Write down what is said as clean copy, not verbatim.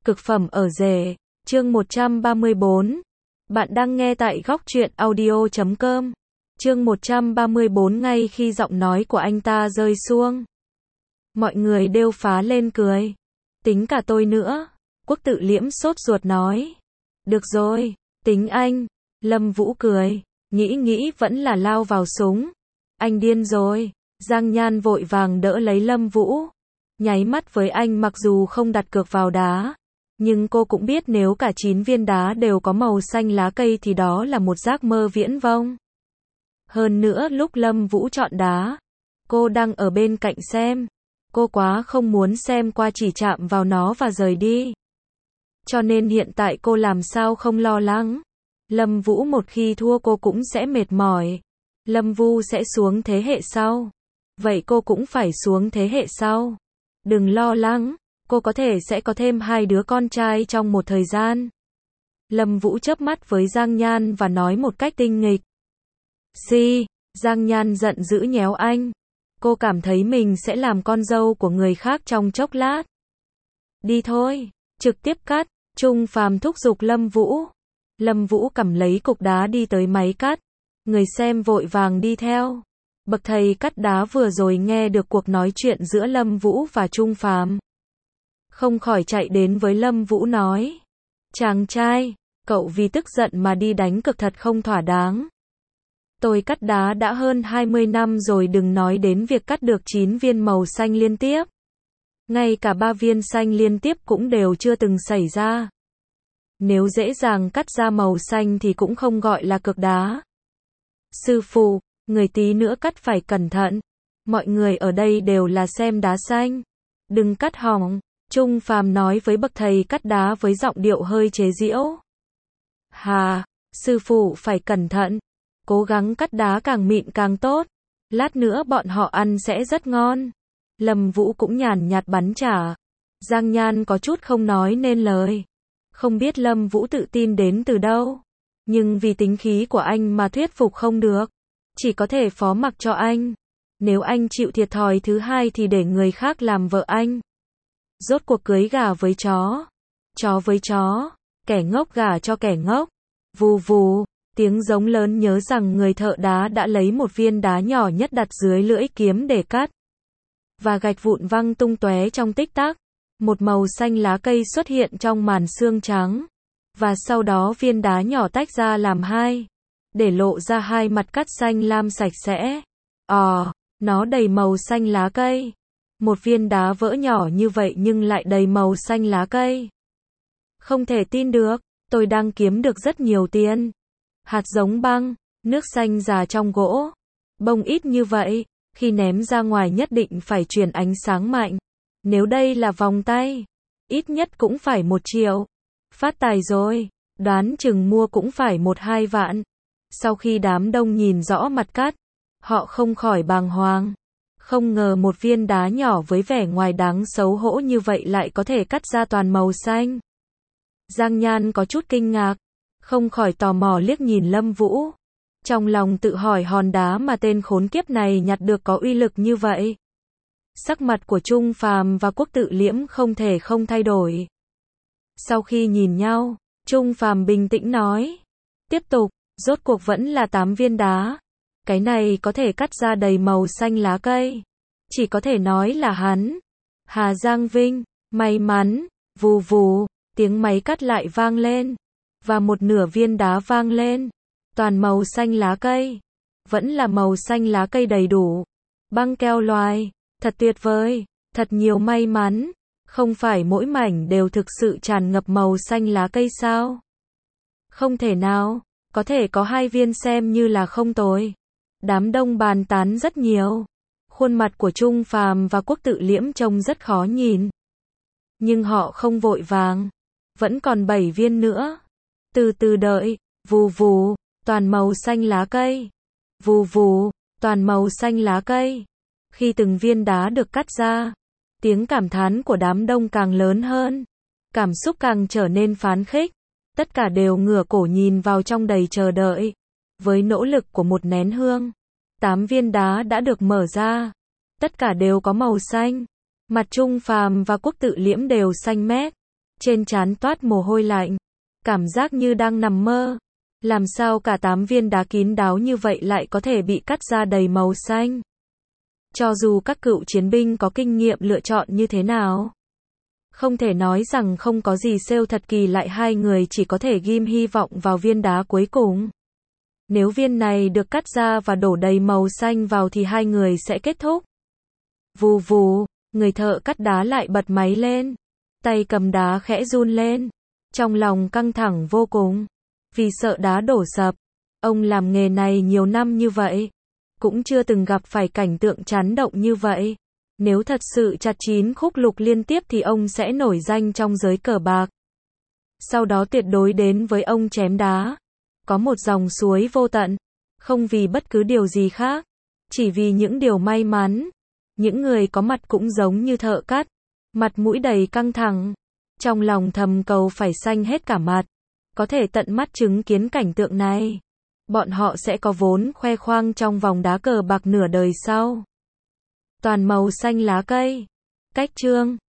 Cực phẩm ở rể, chương 134. Bạn đang nghe tại góc truyện audio.com. Chương 134. Ngay khi giọng nói của anh ta rơi xuống, mọi người đều phá lên cười. Tính cả tôi nữa. Quốc Tự Liễm sốt ruột nói. Được rồi, tính anh. Lâm Vũ cười, nghĩ vẫn là lao vào súng. Anh điên rồi. Giang Nhan vội vàng đỡ lấy Lâm Vũ, nháy mắt với anh. Mặc dù không đặt cược vào đá, nhưng cô cũng biết nếu cả 9 viên đá đều có màu xanh lá cây thì đó là một giấc mơ viễn vông. Hơn nữa lúc Lâm Vũ chọn đá, cô đang ở bên cạnh xem. Cô quá không muốn xem qua, chỉ chạm vào nó và rời đi. Cho nên hiện tại cô làm sao không lo lắng. Lâm Vũ một khi thua cô cũng sẽ mệt mỏi. Lâm Vũ sẽ xuống thế hệ sau. Vậy cô cũng phải xuống thế hệ sau. Đừng lo lắng, cô có thể sẽ có thêm 2 đứa con trai trong một thời gian. Lâm Vũ chớp mắt với Giang Nhan và nói một cách tinh nghịch. Giang Nhan giận dữ nhéo anh. Cô cảm thấy mình sẽ làm con dâu của người khác trong chốc lát. Đi thôi, trực tiếp cắt. Trung Phàm thúc giục Lâm Vũ. Lâm Vũ cầm lấy cục đá đi tới máy cắt. Người xem vội vàng đi theo. Bậc thầy cắt đá vừa rồi nghe được cuộc nói chuyện giữa Lâm Vũ và Trung Phàm, không khỏi chạy đến với Lâm Vũ nói. Chàng trai, cậu vì tức giận mà đi đánh cực thật không thỏa đáng. Tôi cắt đá đã hơn 20 năm rồi, đừng nói đến việc cắt được 9 viên màu xanh liên tiếp. Ngay cả 3 viên xanh liên tiếp cũng đều chưa từng xảy ra. Nếu dễ dàng cắt ra màu xanh thì cũng không gọi là cực đá. Sư phụ, người tí nữa cắt phải cẩn thận. Mọi người ở đây đều là xem đá xanh. Đừng cắt hỏng. Trung Phàm nói với bậc thầy cắt đá với giọng điệu hơi chế giễu. Hà, sư phụ phải cẩn thận. Cố gắng cắt đá càng mịn càng tốt. Lát nữa bọn họ ăn sẽ rất ngon. Lâm Vũ cũng nhàn nhạt bắn trả. Giang Nhan có chút không nói nên lời. Không biết Lâm Vũ tự tin đến từ đâu, nhưng vì tính khí của anh mà thuyết phục không được. Chỉ có thể phó mặc cho anh. Nếu anh chịu thiệt thòi thứ hai thì để người khác làm vợ anh. Rốt cuộc cưới gà với chó với chó, kẻ ngốc gả cho kẻ ngốc. Vù vù, tiếng giống lớn nhớ rằng người thợ đá đã lấy một viên đá nhỏ nhất đặt dưới lưỡi kiếm để cắt. Và gạch vụn văng tung tóe trong tích tắc. Một màu xanh lá cây xuất hiện trong màn sương trắng. Và sau đó viên đá nhỏ tách ra làm hai, để lộ ra hai mặt cắt xanh lam sạch sẽ. Nó đầy màu xanh lá cây. Một viên đá vỡ nhỏ như vậy nhưng lại đầy màu xanh lá cây. Không thể tin được, tôi đang kiếm được rất nhiều tiền. Hạt giống băng, nước xanh già trong gỗ. Bông ít như vậy, khi ném ra ngoài nhất định phải truyền ánh sáng mạnh. Nếu đây là vòng tay, ít nhất cũng phải 1 triệu. Phát tài rồi, đoán chừng mua cũng phải 1-2 vạn. Sau khi đám đông nhìn rõ mặt cắt, họ không khỏi bàng hoàng. Không ngờ một viên đá nhỏ với vẻ ngoài đáng xấu hổ như vậy lại có thể cắt ra toàn màu xanh. Giang Nhan có chút kinh ngạc, không khỏi tò mò liếc nhìn Lâm Vũ. Trong lòng tự hỏi hòn đá mà tên khốn kiếp này nhặt được có uy lực như vậy. Sắc mặt của Trung Phàm và Quốc Tự Liễm không thể không thay đổi. Sau khi nhìn nhau, Trung Phàm bình tĩnh nói. Tiếp tục, rốt cuộc vẫn là 8 viên đá. Cái này có thể cắt ra đầy màu xanh lá cây. Chỉ có thể nói là hắn. Hà Giang Vinh, may mắn. Vù vù, tiếng máy cắt lại vang lên. Và một nửa viên đá vang lên. Toàn màu xanh lá cây. Vẫn là màu xanh lá cây đầy đủ. Băng keo loài. Thật tuyệt vời, thật nhiều may mắn. Không phải mỗi mảnh đều thực sự tràn ngập màu xanh lá cây sao? Không thể nào, có thể có 2 viên xem như là không tồi. Đám đông bàn tán rất nhiều. Khuôn mặt của Trung Phàm và Quốc Tự Liễm trông rất khó nhìn. Nhưng họ không vội vàng. Vẫn còn 7 viên nữa. Từ từ đợi. Vù vù, toàn màu xanh lá cây. Vù vù, toàn màu xanh lá cây. Khi từng viên đá được cắt ra, tiếng cảm thán của đám đông càng lớn hơn. Cảm xúc càng trở nên phấn khích. Tất cả đều ngửa cổ nhìn vào trong đầy chờ đợi. Với nỗ lực của một nén hương, 8 viên đá đã được mở ra. Tất cả đều có màu xanh. Mặt Trung Phàm và Quốc Tự Liễm đều xanh mét. trên trán toát mồ hôi lạnh, cảm giác như đang nằm mơ. Làm sao cả 8 viên đá kín đáo như vậy lại có thể bị cắt ra đầy màu xanh? Cho dù các cựu chiến binh có kinh nghiệm lựa chọn như thế nào, không thể nói rằng không có gì sale thật kỳ lạ, hai người chỉ có thể ghim hy vọng vào viên đá cuối cùng. Nếu viên này được cắt ra và đổ đầy màu xanh vào thì hai người sẽ kết thúc. Vù vù, người thợ cắt đá lại bật máy lên. Tay cầm đá khẽ run lên. Trong lòng căng thẳng vô cùng. Vì sợ đá đổ sập. Ông làm nghề này nhiều năm như vậy, cũng chưa từng gặp phải cảnh tượng chấn động như vậy. Nếu thật sự chặt 9 khúc lục liên tiếp thì ông sẽ nổi danh trong giới cờ bạc. Sau đó tuyệt đối đến với ông chém đá. Có một dòng suối vô tận. Không vì bất cứ điều gì khác. Chỉ vì những điều may mắn. Những người có mặt cũng giống như thợ cắt. Mặt mũi đầy căng thẳng. Trong lòng thầm cầu phải xanh hết cả mặt. Có thể tận mắt chứng kiến cảnh tượng này. Bọn họ sẽ có vốn khoe khoang trong vòng đá cờ bạc nửa đời sau. Toàn màu xanh lá cây. Cách chương